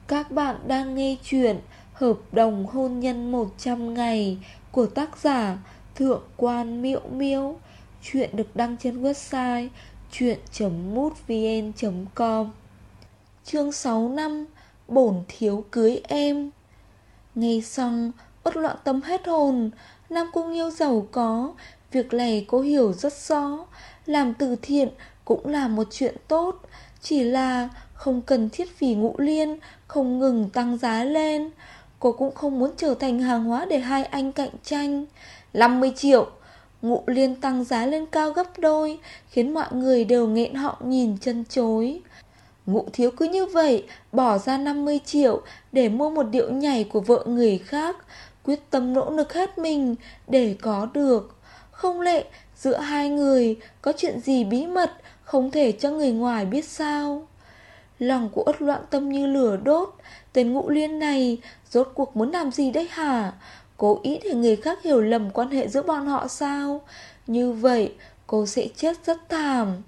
Các bạn đang nghe chuyện Hợp đồng hôn nhân 100 ngày của tác giả Thượng quan Miễu Miễu. Chuyện được đăng trên website chuyện.mútvn.com. Chương 6 năm bổn thiếu cưới em. Nghe xong Uất Loạn Tâm hết hồn. Nam Cung Nghiêu giàu có, việc này cô hiểu rất rõ. Làm từ thiện cũng là một chuyện tốt, chỉ là không cần thiết vì Ngũ Liên không ngừng tăng giá lên. Cô cũng không muốn trở thành hàng hóa để hai anh cạnh tranh. 50 triệu. Ngũ Liên tăng giá lên cao gấp đôi, khiến mọi người đều nghẹn họng nhìn chân chối. Ngũ thiếu cứ như vậy bỏ ra 50 triệu để mua một điệu nhảy của vợ người khác, quyết tâm nỗ lực hết mình để có được. Không lẽ giữa hai người có chuyện gì bí mật không thể cho người ngoài biết sao? Lòng của Uất Loạn Tâm như lửa đốt. Tên Ngũ Liên này rốt cuộc muốn làm gì đấy hả? Cố ý để người khác hiểu lầm quan hệ giữa bọn họ sao? Như vậy cô sẽ chết rất thảm.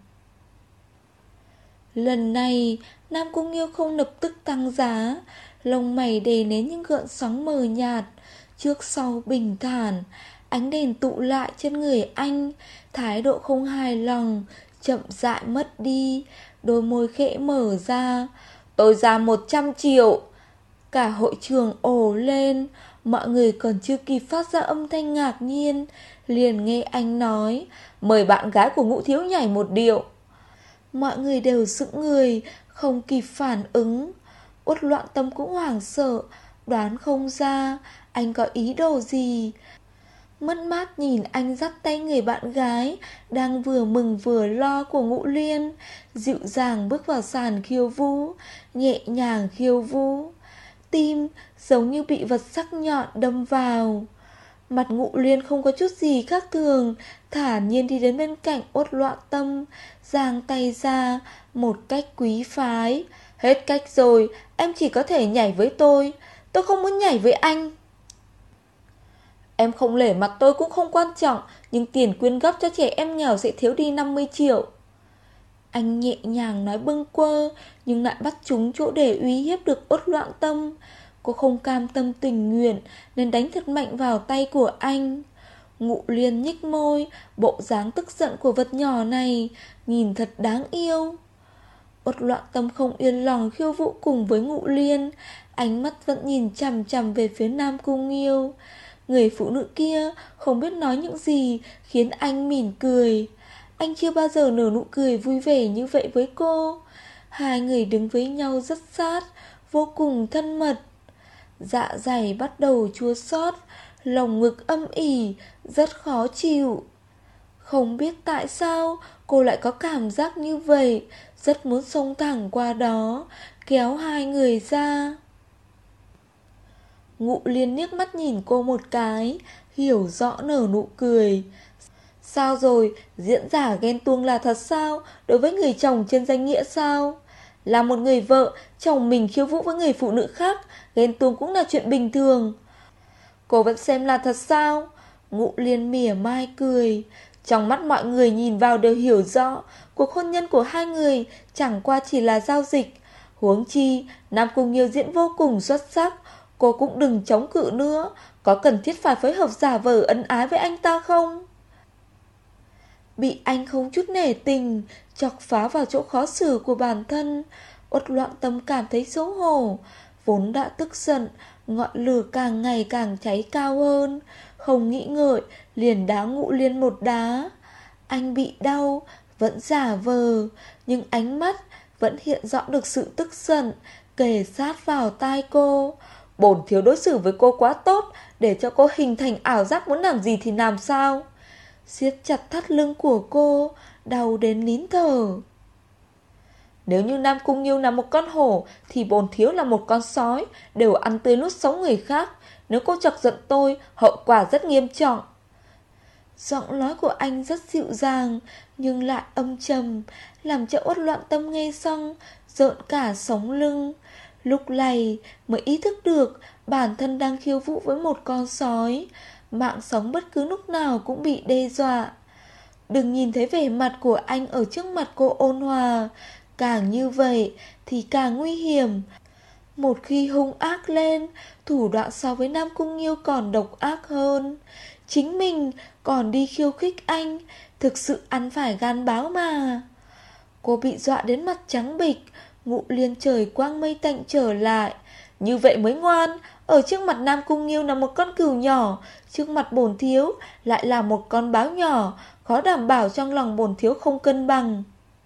Lần này Nam Cung Nghiêu không lập tức tăng giá, lông mày đè nén những gợn sóng mờ nhạt, trước sau bình thản. Ánh đèn tụ lại trên người anh, thái độ không hài lòng chậm rãi mất đi, đôi môi khẽ mở ra. Tôi ra 100 triệu. Cả hội trường ồ lên. Mọi người còn chưa kịp phát ra âm thanh ngạc nhiên, liền nghe anh nói, mời bạn gái của Ngũ thiếu nhảy một điệu. Mọi người đều sững người, không kịp phản ứng. Uất Loạn Tâm cũng hoảng sợ, đoán không ra anh có ý đồ gì. Mất mát nhìn anh dắt tay người bạn gái đang vừa mừng vừa lo của Ngũ Liên, dịu dàng bước vào sàn khiêu vũ, nhẹ nhàng khiêu vũ. Tim giống như bị vật sắc nhọn đâm vào. Mặt Ngũ Liên không có chút gì khác thường, thản nhiên đi đến bên cạnh Uất Loạn Tâm, giang tay ra một cách quý phái. Hết cách rồi, em chỉ có thể nhảy với tôi không muốn nhảy với anh. Em không nể mặt tôi cũng không quan trọng, nhưng tiền quyên góp cho trẻ em nghèo sẽ thiếu đi 50 triệu. Anh nhẹ nhàng nói bâng quơ, nhưng lại bắt trúng chỗ để uy hiếp được Uất Loạn Tâm. Cô không cam tâm tình nguyện nên đánh thật mạnh vào tay của anh. Ngũ Liên nhích môi, bộ dáng tức giận của vật nhỏ này nhìn thật đáng yêu. Uất Loạn Tâm không yên lòng khiêu vũ cùng với Ngũ Liên, ánh mắt vẫn nhìn chằm chằm về phía Nam Cung Nghiêu. Người phụ nữ kia không biết nói những gì khiến anh mỉm cười. Anh chưa bao giờ nở nụ cười vui vẻ như vậy với cô. Hai người đứng với nhau rất sát, vô cùng thân mật. Dạ dày bắt đầu chua xót, lồng ngực âm ỉ, rất khó chịu. Không biết tại sao cô lại có cảm giác như vậy, rất muốn xông thẳng qua đó, kéo hai người ra. Ngũ Liên liếc mắt nhìn cô một cái, hiểu rõ nở nụ cười. Sao rồi, diễn giả ghen tuông là thật sao? Đối với người chồng trên danh nghĩa sao? Là một người vợ, chồng mình khiêu vũ với người phụ nữ khác, ghen tuông cũng là chuyện bình thường. Cô vẫn xem là thật sao? Ngũ Liên mỉa mai cười. Trong mắt mọi người nhìn vào đều hiểu rõ, cuộc hôn nhân của hai người chẳng qua chỉ là giao dịch. Huống chi, Nam Cung Nghiêu diễn vô cùng xuất sắc, cô cũng đừng chống cự nữa. Có cần thiết phải phối hợp giả vờ ân ái với anh ta không? Bị anh không chút nể tình chọc phá vào chỗ khó xử của bản thân, Uất Loạn Tâm cảm thấy xấu hổ. Vốn đã tức giận, ngọn lửa càng ngày càng cháy cao hơn. Không nghĩ ngợi liền đá Ngũ Liên một đá. Anh bị đau, vẫn giả vờ, nhưng ánh mắt vẫn hiện rõ được sự tức giận, kề sát vào tai cô. Bổn thiếu đối xử với cô quá tốt, để cho cô hình thành ảo giác muốn làm gì thì làm sao. Siết chặt thắt lưng của cô, đau đến nín thở. Nếu như Nam Cung Nghiêu là một con hổ thì bổn thiếu là một con sói, đều ăn tươi nuốt sống người khác. Nếu cô chọc giận tôi, hậu quả rất nghiêm trọng. Giọng nói của anh rất dịu dàng nhưng lại âm trầm, làm cho Uất Loạn Tâm nghe xong rợn cả sống lưng. Lúc này mới ý thức được bản thân đang khiêu vũ với một con sói, mạng sống bất cứ lúc nào cũng bị đe dọa. Đừng nhìn thấy vẻ mặt của anh ở trước mặt cô ôn hòa, càng như vậy thì càng nguy hiểm. Một khi hung ác lên, thủ đoạn so với Nam Cung Nghiêu còn độc ác hơn. Chính mình còn đi khiêu khích anh, thực sự ăn phải gan báo mà. Cô bị dọa đến mặt trắng bịch. Ngụ Liên trời quang mây tạnh trở lại. Như vậy mới ngoan. Ở trước mặt Nam Cung Nghiêu là một con cừu nhỏ, trước mặt bổn thiếu lại là một con báo nhỏ, khó đảm bảo trong lòng bổn thiếu không cân bằng.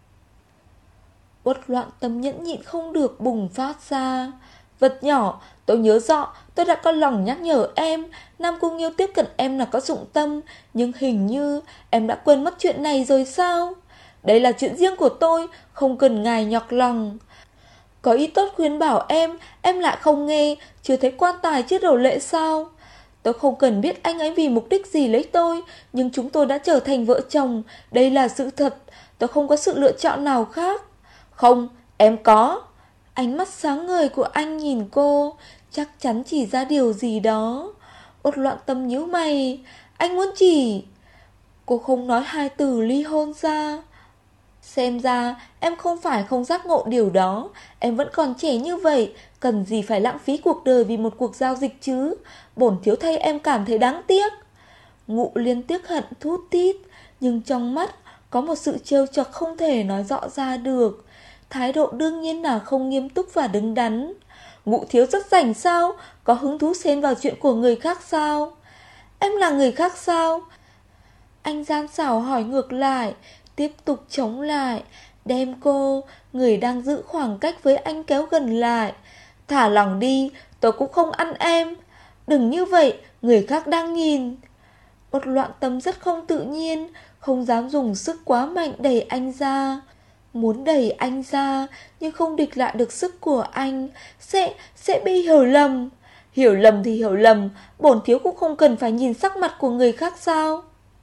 Uất Loạn Tâm nhẫn nhịn không được bùng phát ra. Vật nhỏ, tôi nhớ rõ, tôi đã có lòng nhắc nhở em, Nam Cung Nghiêu tiếp cận em là có dụng tâm, nhưng hình như em đã quên mất chuyện này rồi sao? Đây là chuyện riêng của tôi, không cần ngài nhọc lòng. Có ý tốt khuyên bảo em lại không nghe, chưa thấy quan tài chưa đổ lệ sao? Tôi không cần biết anh ấy vì mục đích gì lấy tôi, nhưng chúng tôi đã trở thành vợ chồng, đây là sự thật, tôi không có sự lựa chọn nào khác. Không, em có. Ánh mắt sáng ngời của anh nhìn cô, chắc chắn chỉ ra điều gì đó. Uất Loạn Tâm nhíu mày. Anh muốn chỉ? Cô không nói hai từ ly hôn ra. Xem ra em không phải không giác ngộ điều đó. Em vẫn còn trẻ như vậy, cần gì phải lãng phí cuộc đời vì một cuộc giao dịch chứ. Bổn thiếu thay em cảm thấy đáng tiếc. Ngụ Liên tiếc hận thút thít, nhưng trong mắt có một sự trêu chọc không thể nói rõ ra được. Thái độ đương nhiên là không nghiêm túc và đứng đắn. Ngụ thiếu rất rảnh sao? Có hứng thú xen vào chuyện của người khác sao? Em là người khác sao? Anh gian xảo hỏi ngược lại, tiếp tục chống lại, đem cô, người đang giữ khoảng cách với anh kéo gần lại. Thả lòng đi, tôi cũng không ăn em. Đừng như vậy, người khác đang nhìn. Uất Loạn Tâm rất không tự nhiên, không dám dùng sức quá mạnh đẩy anh ra. Muốn đẩy anh ra, nhưng không địch lại được sức của anh, sẽ bị hiểu lầm. Hiểu lầm thì hiểu lầm, bổn thiếu cũng không cần phải nhìn sắc mặt của người khác sao?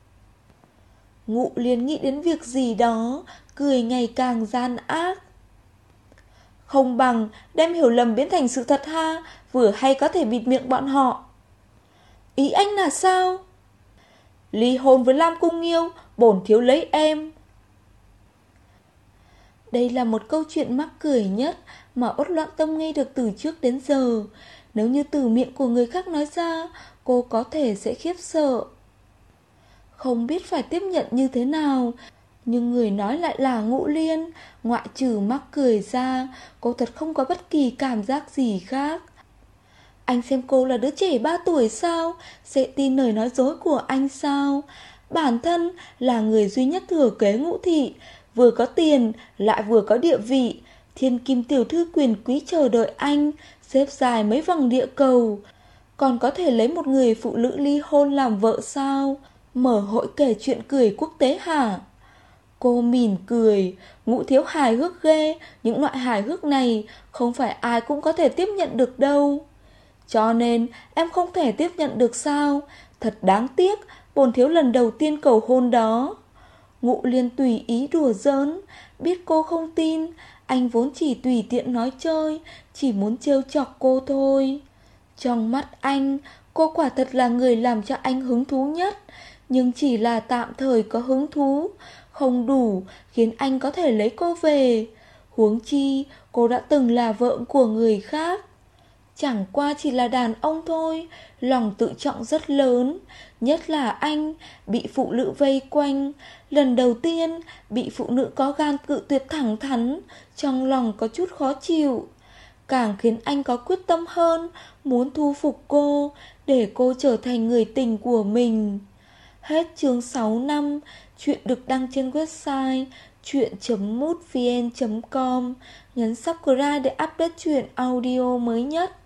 Ngụ Liên nghĩ đến việc gì đó, cười ngày càng gian ác. Không bằng đem hiểu lầm biến thành sự thật ha, vừa hay có thể bịt miệng bọn họ. Ý anh là sao? Ly hôn với Lam Cung Nghiêu, bổn thiếu lấy em. Đây là một câu chuyện mắc cười nhất mà Uất Loạn Tâm nghe được từ trước đến giờ. Nếu như từ miệng của người khác nói ra, cô có thể sẽ khiếp sợ, không biết phải tiếp nhận như thế nào. Nhưng người nói lại là Ngũ Liên. Ngoại trừ mắc cười ra, cô thật không có bất kỳ cảm giác gì khác. Anh xem cô là đứa trẻ 3 tuổi sao? Sẽ tin lời nói dối của anh sao? Bản thân là người duy nhất thừa kế Ngũ thị, vừa có tiền lại vừa có địa vị. Thiên kim tiểu thư quyền quý chờ đợi anh, xếp dài mấy vòng địa cầu. Còn có thể lấy một người phụ nữ ly hôn làm vợ sao? Mở hội kể chuyện cười quốc tế hả? Cô mỉm cười. Ngũ thiếu hài hước ghê. Những loại hài hước này không phải ai cũng có thể tiếp nhận được đâu. Cho nên em không thể tiếp nhận được sao? Thật đáng tiếc, bổn thiếu lần đầu tiên cầu hôn đó. Ngụ Liên tùy ý đùa giỡn. Biết cô không tin, anh vốn chỉ tùy tiện nói chơi, chỉ muốn trêu chọc cô thôi. Trong mắt anh, cô quả thật là người làm cho anh hứng thú nhất, nhưng chỉ là tạm thời có hứng thú, không đủ khiến anh có thể lấy cô về. Huống chi, cô đã từng là vợ của người khác. Chẳng qua chỉ là đàn ông thôi, lòng tự trọng rất lớn. Nhất là anh, bị phụ nữ vây quanh. Lần đầu tiên, bị phụ nữ có gan cự tuyệt thẳng thắn, trong lòng có chút khó chịu. Càng khiến anh có quyết tâm hơn, muốn thu phục cô, để cô trở thành người tình của mình. Hết chương 6 năm. Chuyện được đăng trên website chuyện.mútvn.com. Nhấn subscribe để update chuyện audio mới nhất.